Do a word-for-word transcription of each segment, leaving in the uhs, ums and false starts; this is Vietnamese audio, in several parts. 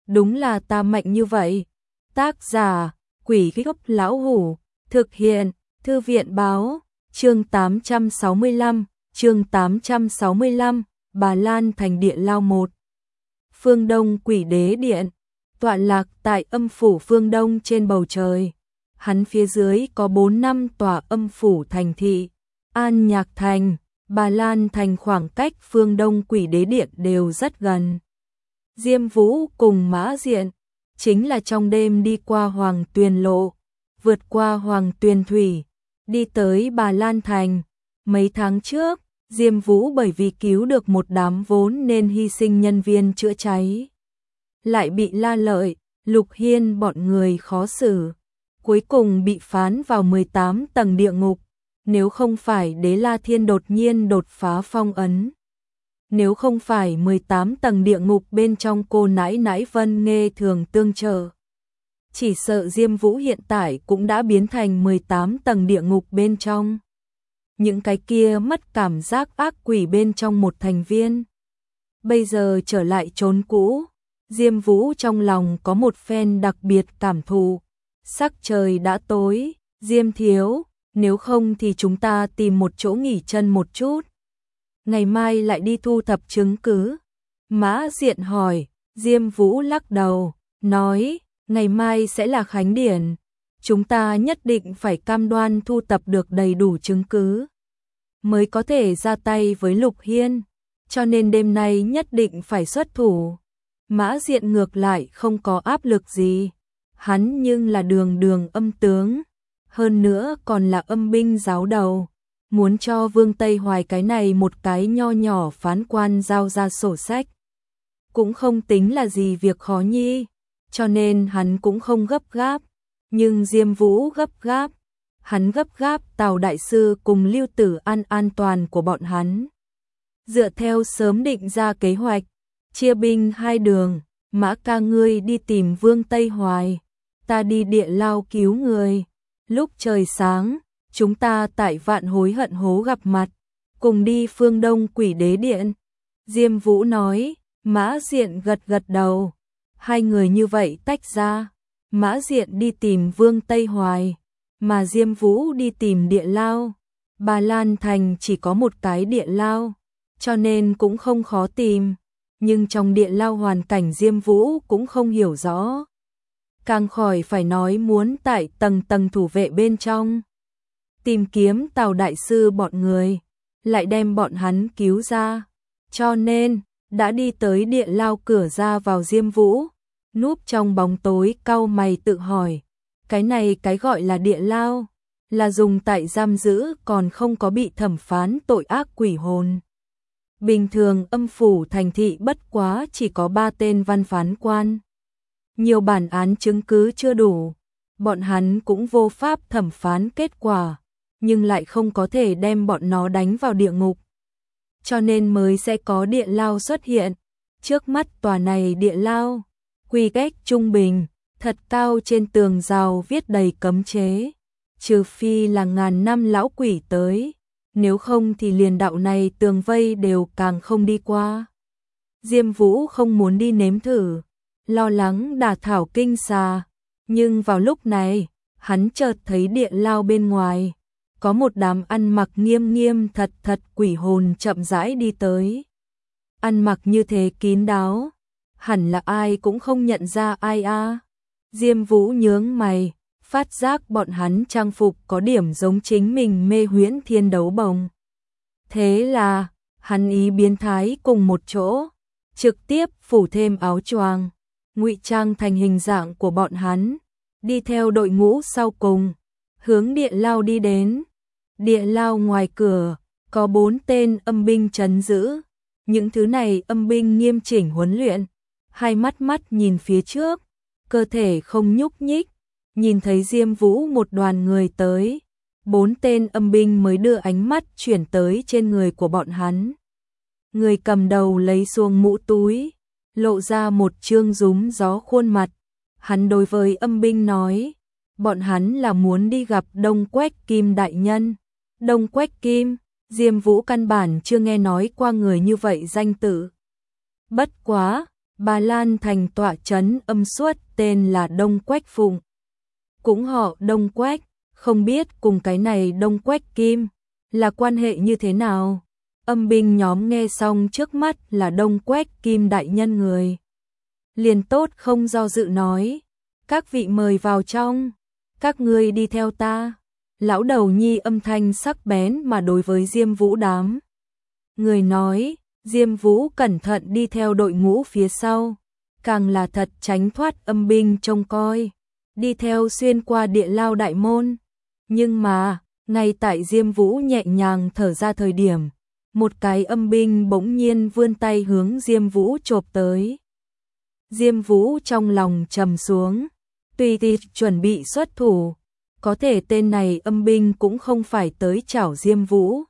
đúng là ta mạnh như vậy. Tác giả, Quỷ Gốc Lão Hủ, thực hiện, Thư viện Báo, chương tám trăm sáu mươi lăm, chương tám trăm sáu mươi lăm, Bà Lan Thành Địa Lao một. Phương Đông Quỷ Đế Điện, tọa lạc tại âm phủ phương Đông trên bầu trời. Hắn phía dưới có bốn năm tòa âm phủ thành thị, An Nhạc Thành, Bà Lan Thành khoảng cách phương Đông Quỷ Đế Điện đều rất gần. Diêm Vũ cùng Mã Diện, chính là trong đêm đi qua Hoàng Tuyền Lộ, vượt qua Hoàng Tuyền Thủy, đi tới Bà Lan Thành. Mấy tháng trước, Diêm Vũ bởi vì cứu được một đám vốn nên hy sinh nhân viên chữa cháy, lại bị La Lợi, Lục Hiên bọn người khó xử, cuối cùng bị phán vào mười tám tầng địa ngục. Nếu không phải Đế La Thiên đột nhiên đột phá phong ấn, nếu không phải mười tám tầng địa ngục bên trong cô nãi nãi Vân Nghê thường tương trợ, chỉ sợ Diêm Vũ hiện tại cũng đã biến thành mười tám tầng địa ngục bên trong. Những cái kia mất cảm giác ác quỷ bên trong một thành viên, bây giờ trở lại chốn cũ. Diêm Vũ trong lòng có một phen đặc biệt cảm thụ. Sắc trời đã tối, Diêm thiếu, nếu không thì chúng ta tìm một chỗ nghỉ chân một chút, ngày mai lại đi thu thập chứng cứ. Mã Diện hỏi. Diêm Vũ lắc đầu, nói, ngày mai sẽ là khánh điển, chúng ta nhất định phải cam đoan thu thập được đầy đủ chứng cứ, mới có thể ra tay với Lục Hiên, cho nên đêm nay nhất định phải xuất thủ. Mã Diện ngược lại không có áp lực gì, hắn nhưng là đường đường âm tướng, hơn nữa còn là âm binh giáo đầu, muốn cho Vương Tây Hoài cái này một cái nho nhỏ phán quan giao ra sổ sách, cũng không tính là gì việc khó nhi, cho nên hắn cũng không gấp gáp. Nhưng Diêm Vũ gấp gáp, hắn gấp gáp Tào Đại Sư cùng Lưu Tử An an toàn của bọn hắn. Dựa theo sớm định ra kế hoạch, chia binh hai đường, Mã ca ngươi đi tìm Vương Tây Hoài, ta đi địa lao cứu người. Lúc trời sáng, chúng ta tại Vạn Hối Hận Hố gặp mặt, cùng đi phương Đông Quỷ Đế Điện. Diêm Vũ nói. Mã Diện gật gật đầu. Hai người như vậy tách ra, Mã Diện đi tìm Vương Tây Hoài, mà Diêm Vũ đi tìm địa lao. Bà Lan Thành chỉ có một cái địa lao, cho nên cũng không khó tìm, nhưng trong địa lao hoàn cảnh Diêm Vũ cũng không hiểu rõ, càng khỏi phải nói muốn tại tầng tầng thủ vệ bên trong tìm kiếm Tào Đại Sư bọn người, lại đem bọn hắn cứu ra. Cho nên đã đi tới địa lao cửa ra vào, Diêm Vũ núp trong bóng tối cau mày tự hỏi, cái này cái gọi là địa lao, là dùng tại giam giữ còn không có bị thẩm phán tội ác quỷ hồn. Bình thường âm phủ thành thị bất quá chỉ có ba tên văn phán quan, nhiều bản án chứng cứ chưa đủ, bọn hắn cũng vô pháp thẩm phán kết quả, nhưng lại không có thể đem bọn nó đánh vào địa ngục, cho nên mới sẽ có địa lao xuất hiện. Trước mắt tòa này địa lao, quy cách trung bình, thật cao, trên tường rào viết đầy cấm chế, trừ phi là ngàn năm lão quỷ tới, nếu không thì liền đạo này tường vây đều càng không đi qua. Diêm Vũ không muốn đi nếm thử, lo lắng đả thảo kinh xà, nhưng vào lúc này, hắn chợt thấy địa lao bên ngoài có một đám ăn mặc nghiêm nghiêm thật thật quỷ hồn chậm rãi đi tới. Ăn mặc như thế kín đáo, hẳn là ai cũng không nhận ra ai a. À. Diêm Vũ nhướng mày, phát giác bọn hắn trang phục có điểm giống chính mình mê huyễn thiên đấu bồng. Thế là, hắn ý biến thái cùng một chỗ, trực tiếp phủ thêm áo choàng, ngụy trang thành hình dạng của bọn hắn, đi theo đội ngũ sau cùng, hướng địa lao đi đến. Địa lao ngoài cửa, có bốn tên âm binh trấn giữ. Những thứ này âm binh nghiêm chỉnh huấn luyện, hai mắt mắt nhìn phía trước, cơ thể không nhúc nhích. Nhìn thấy Diêm Vũ một đoàn người tới, bốn tên âm binh mới đưa ánh mắt chuyển tới trên người của bọn hắn. Người cầm đầu lấy xuống mũ túi, lộ ra một trương rúm gió khuôn mặt. Hắn đối với âm binh nói, bọn hắn là muốn đi gặp Đông Quách Kim đại nhân. Đông Quách Kim, Diêm Vũ căn bản chưa nghe nói qua người như vậy danh tự. Bất quá, Bà Lan Thành tọa trấn âm suất tên là Đông Quách Phụng. Cũng họ Đông Quách, không biết cùng cái này Đông Quách Kim là quan hệ như thế nào. Âm binh nhóm nghe xong trước mắt là Đông Quách Kim đại nhân người. Liền tốt không do dự nói, các vị mời vào trong, các ngươi đi theo ta. Lão đầu nhi âm thanh sắc bén mà đối với Diêm Vũ đám người nói. Diêm Vũ cẩn thận đi theo đội ngũ phía sau, càng là thật tránh thoát âm binh trông coi, đi theo xuyên qua địa lao đại môn. Nhưng mà, ngay tại Diêm Vũ nhẹ nhàng thở ra thời điểm, một cái âm binh bỗng nhiên vươn tay hướng Diêm Vũ chộp tới. Diêm Vũ trong lòng trầm xuống, tùy tì chuẩn bị xuất thủ, có thể tên này âm binh cũng không phải tới chảo Diêm Vũ,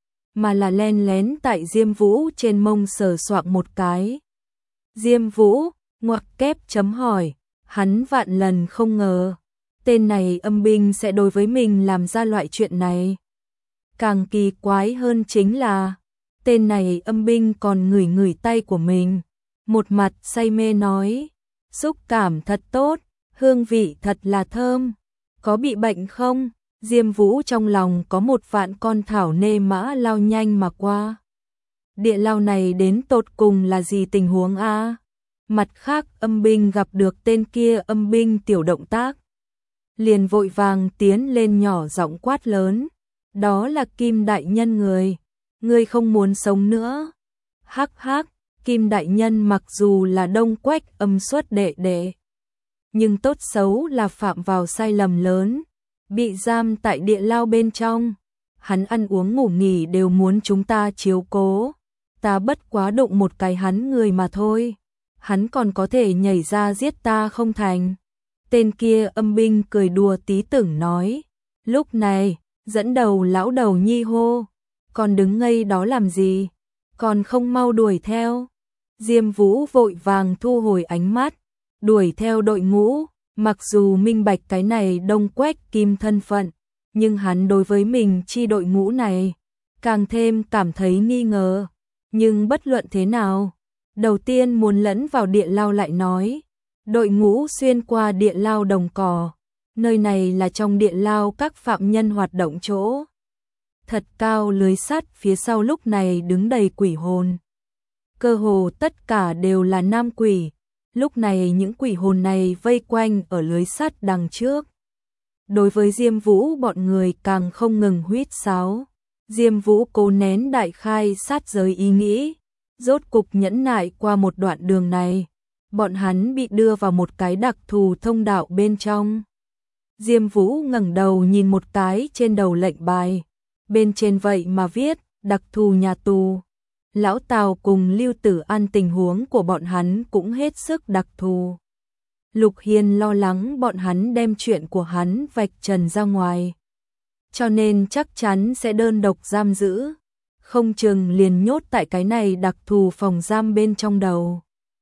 mà là len lén tại Diêm Vũ trên mông sờ soạng một cái. Diêm Vũ, ngoặc kép chấm hỏi, hắn vạn lần không ngờ, tên này âm binh sẽ đối với mình làm ra loại chuyện này. Càng kỳ quái hơn chính là, tên này âm binh còn ngửi ngửi tay của mình, một mặt say mê nói, xúc cảm thật tốt, hương vị thật là thơm, có bị bệnh không? Diêm Vũ trong lòng có một vạn con thảo nê mã lao nhanh mà qua. Địa lao này đến tột cùng là gì tình huống a? Mặt khác âm binh gặp được tên kia âm binh tiểu động tác, liền vội vàng tiến lên nhỏ giọng quát lớn, đó là Kim đại nhân người, ngươi không muốn sống nữa. Hắc hắc, Kim đại nhân mặc dù là Đông Quách âm suất đệ đệ, nhưng tốt xấu là phạm vào sai lầm lớn, bị giam tại địa lao bên trong, hắn ăn uống ngủ nghỉ đều muốn chúng ta chiếu cố, ta bất quá đụng một cái hắn người mà thôi, hắn còn có thể nhảy ra giết ta không thành. Tên kia âm binh cười đùa tí tưởng nói, lúc này, dẫn đầu lão đầu nhi hô, còn đứng ngây đó làm gì, còn không mau đuổi theo. Diêm Vũ vội vàng thu hồi ánh mắt, đuổi theo đội ngũ. Mặc dù minh bạch cái này Đông Quách Kim thân phận, nhưng hắn đối với mình chi đội ngũ này, càng thêm cảm thấy nghi ngờ. Nhưng bất luận thế nào, đầu tiên muốn lẫn vào địa lao lại nói, đội ngũ xuyên qua địa lao đồng cỏ, nơi này là trong địa lao các phạm nhân hoạt động chỗ. Thật cao lưới sắt phía sau lúc này đứng đầy quỷ hồn. Cơ hồ tất cả đều là nam quỷ. Lúc này những quỷ hồn này vây quanh ở lưới sắt đằng trước. Đối với Diêm Vũ bọn người càng không ngừng huýt sáo. Diêm Vũ cố nén đại khai sát giới ý nghĩ, rốt cục nhẫn nại qua một đoạn đường này. Bọn hắn bị đưa vào một cái đặc thù thông đạo bên trong. Diêm Vũ ngẩng đầu nhìn một cái trên đầu lệnh bài. Bên trên vậy mà viết, đặc thù nhà tù. Lão Tào cùng Lưu Tử An tình huống của bọn hắn cũng hết sức đặc thù. Lục Hiên lo lắng bọn hắn đem chuyện của hắn vạch trần ra ngoài, cho nên chắc chắn sẽ đơn độc giam giữ, không chừng liền nhốt tại cái này đặc thù phòng giam bên trong đầu.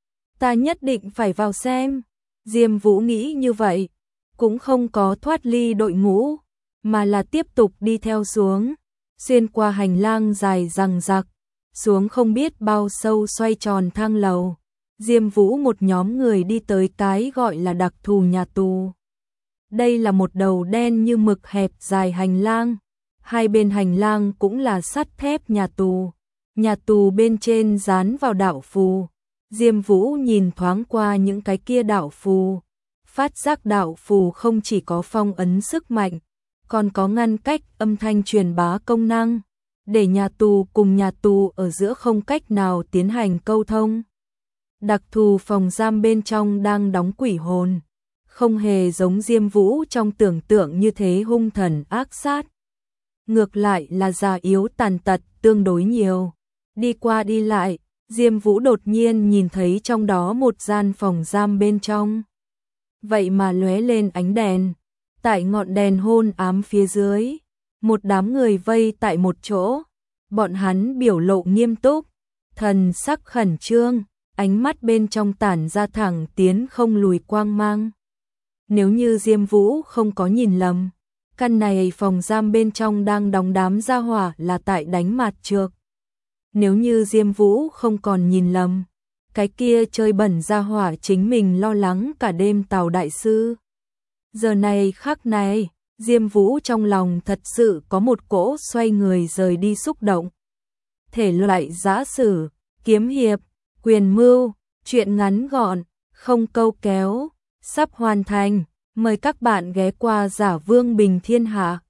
Ta nhất định phải vào xem. Diêm Vũ nghĩ như vậy, cũng không có thoát ly đội ngũ, mà là tiếp tục đi theo xuống, xuyên qua hành lang dài dằng dặc, xuống không biết bao sâu xoay tròn thang lầu. Diêm Vũ một nhóm người đi tới cái gọi là đặc thù nhà tù. Đây là một đầu đen như mực hẹp dài hành lang, hai bên hành lang cũng là sắt thép nhà tù. Nhà tù bên trên dán vào đạo phù. Diêm Vũ nhìn thoáng qua những cái kia đạo phù, phát giác đạo phù không chỉ có phong ấn sức mạnh, còn có ngăn cách âm thanh truyền bá công năng, để nhà tù cùng nhà tù ở giữa không cách nào tiến hành câu thông. Đặc thù phòng giam bên trong đang đóng quỷ hồn, không hề giống Diêm Vũ trong tưởng tượng như thế hung thần ác sát. Ngược lại là già yếu tàn tật tương đối nhiều. Đi qua đi lại, Diêm Vũ đột nhiên nhìn thấy trong đó một gian phòng giam bên trong. Vậy mà lóe lên ánh đèn, tại ngọn đèn hôn ám phía dưới, một đám người vây tại một chỗ, bọn hắn biểu lộ nghiêm túc, thần sắc khẩn trương, ánh mắt bên trong tản ra thẳng tiến không lùi quang mang. Nếu như Diêm Vũ không có nhìn lầm, căn này phòng giam bên trong đang đóng đám gia hỏa là tại đánh mặt trược. Nếu như Diêm Vũ không còn nhìn lầm, cái kia chơi bẩn ra hỏa chính mình lo lắng cả đêm Tào đại sư. Giờ này khắc này, Diêm Vũ trong lòng thật sự có một cỗ xoay người rời đi xúc động. Thể loại giã sử, kiếm hiệp, quyền mưu, truyện ngắn gọn, không câu kéo, sắp hoàn thành. Mời các bạn ghé qua Giả Vương Bình Thiên Hạ.